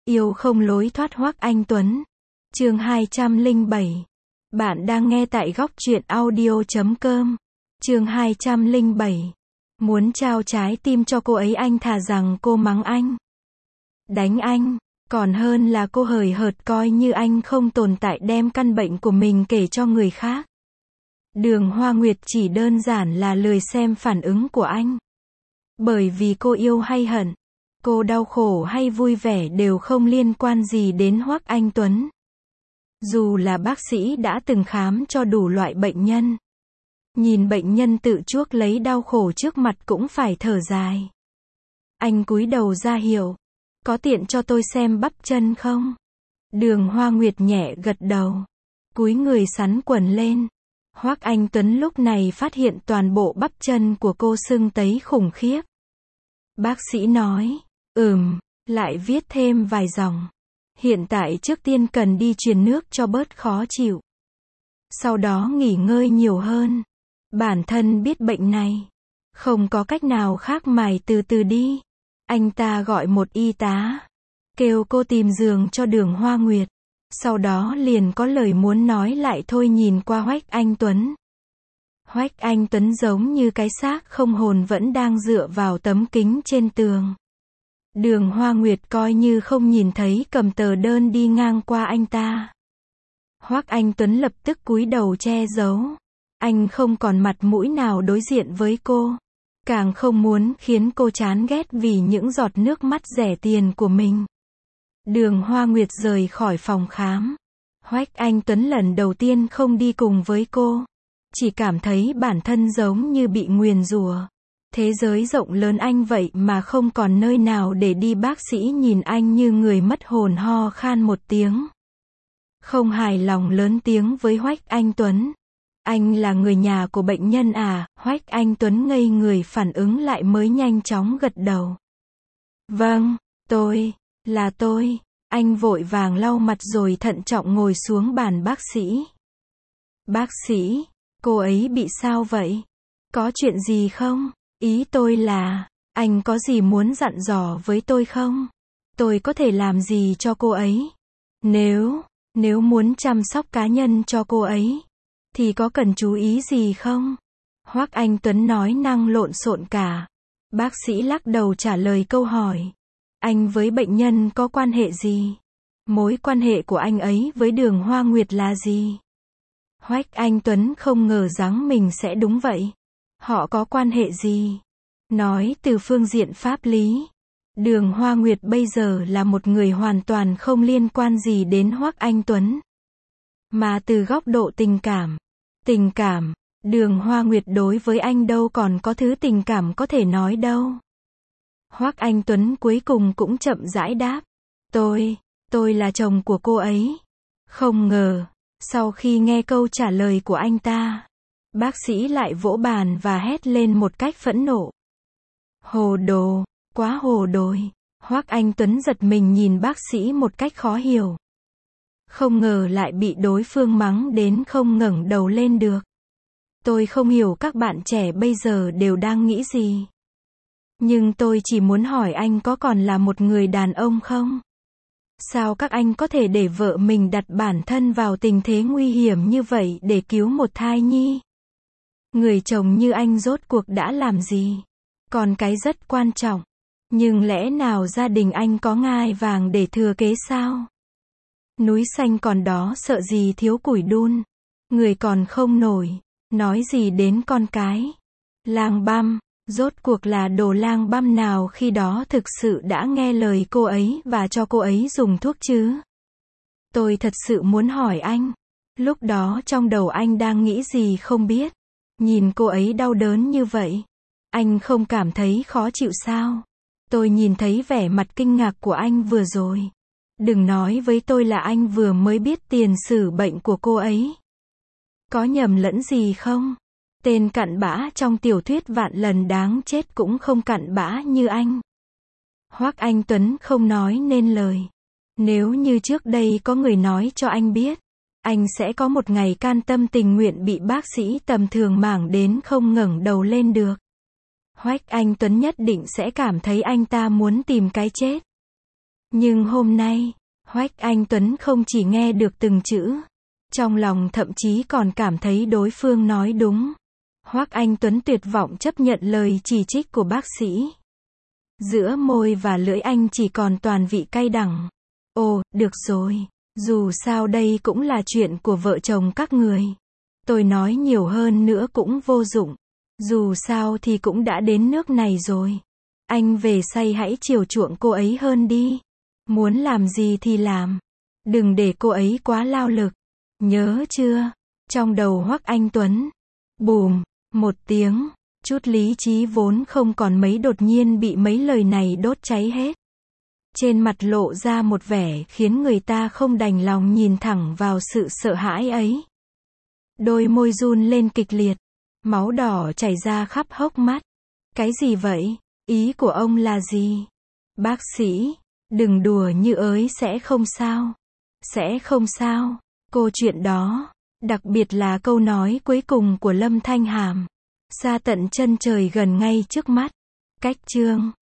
Yêu không lối thoát Hoắc Anh Tuấn. Chương 207. Bạn đang nghe tại góc truyện audio.com. Chương 207. Muốn trao trái tim cho cô ấy, anh thà rằng cô mắng anh, đánh anh, còn hơn là cô hời hợt coi như anh không tồn tại, đem căn bệnh của mình kể cho người khác. Đường Hoa Nguyệt chỉ đơn giản là lười xem phản ứng của anh. Bởi vì cô yêu hay hận, cô đau khổ hay vui vẻ đều không liên quan gì đến Hoắc Anh Tuấn. Dù là bác sĩ đã từng khám cho đủ loại bệnh nhân, nhìn bệnh nhân tự chuốc lấy đau khổ trước mặt cũng phải thở dài. Anh cúi đầu ra hiệu, có tiện cho tôi xem bắp chân không? Đường Hoa Nguyệt nhẹ gật đầu, cúi người xắn quần lên. Hoắc Anh Tuấn lúc này phát hiện toàn bộ bắp chân của cô sưng tấy khủng khiếp. Bác sĩ nói, lại viết thêm vài dòng. Hiện tại trước tiên cần đi truyền nước cho bớt khó chịu. Sau đó nghỉ ngơi nhiều hơn. Bản thân biết bệnh này, không có cách nào khác mày từ từ đi. Anh ta gọi một y tá, kêu cô tìm giường cho Đường Hoa Nguyệt. Sau đó liền có lời muốn nói lại thôi, nhìn qua Hoắc Anh Tuấn. Hoắc Anh Tuấn giống như cái xác không hồn vẫn đang dựa vào tấm kính trên tường. Đường Hoa Nguyệt coi như không nhìn thấy, cầm tờ đơn đi ngang qua anh ta. Hoắc Anh Tuấn lập tức cúi đầu che giấu. Anh không còn mặt mũi nào đối diện với cô, càng không muốn khiến cô chán ghét vì những giọt nước mắt rẻ tiền của mình. Đường Hoa Nguyệt rời khỏi phòng khám. Hoắc Anh Tuấn lần đầu tiên không đi cùng với cô, chỉ cảm thấy bản thân giống như bị nguyền rủa. Thế giới rộng lớn anh vậy mà không còn nơi nào để đi. Bác sĩ nhìn anh như người mất hồn, ho khan một tiếng. Không hài lòng lớn tiếng với Hoắc Anh Tuấn. Anh là người nhà của bệnh nhân à? Hoắc Anh Tuấn ngây người phản ứng lại mới nhanh chóng gật đầu. Vâng, là tôi. Anh vội vàng lau mặt rồi thận trọng ngồi xuống bàn bác sĩ. Bác sĩ, cô ấy bị sao vậy? Có chuyện gì không? Ý tôi là, anh có gì muốn dặn dò với tôi không? Tôi có thể làm gì cho cô ấy? Nếu muốn chăm sóc cá nhân cho cô ấy, thì có cần chú ý gì không? Hoắc Anh Tuấn nói năng lộn xộn cả. Bác sĩ lắc đầu trả lời câu hỏi. Anh với bệnh nhân có quan hệ gì? Mối quan hệ của anh ấy với Đường Hoa Nguyệt là gì? Hoắc Anh Tuấn không ngờ rằng mình sẽ đúng vậy. Họ có quan hệ gì? Nói từ phương diện pháp lý, Đường Hoa Nguyệt bây giờ là một người hoàn toàn không liên quan gì đến Hoắc Anh Tuấn. Mà từ góc độ tình cảm, Đường Hoa Nguyệt đối với anh đâu còn có thứ tình cảm có thể nói đâu. Hoắc Anh Tuấn cuối cùng cũng chậm rãi đáp. Tôi là chồng của cô ấy. Không ngờ, sau khi nghe câu trả lời của anh ta, bác sĩ lại vỗ bàn và hét lên một cách phẫn nộ. Hồ đồ, quá hồ đồ. Hoắc Anh Tuấn giật mình nhìn bác sĩ một cách khó hiểu. Không ngờ lại bị đối phương mắng đến không ngẩng đầu lên được. Tôi không hiểu các bạn trẻ bây giờ đều đang nghĩ gì. Nhưng tôi chỉ muốn hỏi anh có còn là một người đàn ông không? Sao các anh có thể để vợ mình đặt bản thân vào tình thế nguy hiểm như vậy để cứu một thai nhi? Người chồng như anh rốt cuộc đã làm gì? Còn cái rất quan trọng. Nhưng lẽ nào gia đình anh có ngai vàng để thừa kế sao? Núi xanh còn đó, sợ gì thiếu củi đun. Người còn không nổi, nói gì đến con cái. Lang băm, rốt cuộc là đồ lang băm nào khi đó thực sự đã nghe lời cô ấy và cho cô ấy dùng thuốc chứ? Tôi thật sự muốn hỏi anh, lúc đó trong đầu anh đang nghĩ gì không biết? Nhìn cô ấy đau đớn như vậy, anh không cảm thấy khó chịu sao? Tôi nhìn thấy vẻ mặt kinh ngạc của anh vừa rồi. Đừng nói với tôi là anh vừa mới biết tiền sử bệnh của cô ấy. Có nhầm lẫn gì không? Tên cặn bã trong tiểu thuyết vạn lần đáng chết cũng không cặn bã như anh. Hoắc Anh Tuấn không nói nên lời. Nếu như trước đây có người nói cho anh biết, anh sẽ có một ngày can tâm tình nguyện bị bác sĩ tầm thường mảng đến không ngẩng đầu lên được. Hoắc Anh Tuấn nhất định sẽ cảm thấy anh ta muốn tìm cái chết. Nhưng hôm nay, Hoắc Anh Tuấn không chỉ nghe được từng chữ, trong lòng thậm chí còn cảm thấy đối phương nói đúng. Hoắc Anh Tuấn tuyệt vọng chấp nhận lời chỉ trích của bác sĩ. Giữa môi và lưỡi anh chỉ còn toàn vị cay đắng. Ồ, được rồi. Dù sao đây cũng là chuyện của vợ chồng các người. Tôi nói nhiều hơn nữa cũng vô dụng. Dù sao thì cũng đã đến nước này rồi. Anh về say hãy chiều chuộng cô ấy hơn đi. Muốn làm gì thì làm. Đừng để cô ấy quá lao lực. Nhớ chưa? Trong đầu Hoắc Anh Tuấn. Bùm, một tiếng. Chút lý trí vốn không còn mấy đột nhiên bị mấy lời này đốt cháy hết. Trên mặt lộ ra một vẻ khiến người ta không đành lòng nhìn thẳng vào sự sợ hãi ấy. Đôi môi run lên kịch liệt. Máu đỏ chảy ra khắp hốc mắt. Cái gì vậy? Ý của ông là gì? Bác sĩ, đừng đùa như ới sẽ không sao. Sẽ không sao. Câu chuyện đó, đặc biệt là câu nói cuối cùng của Lâm Thanh Hàm. Xa tận chân trời gần ngay trước mắt. Cách chương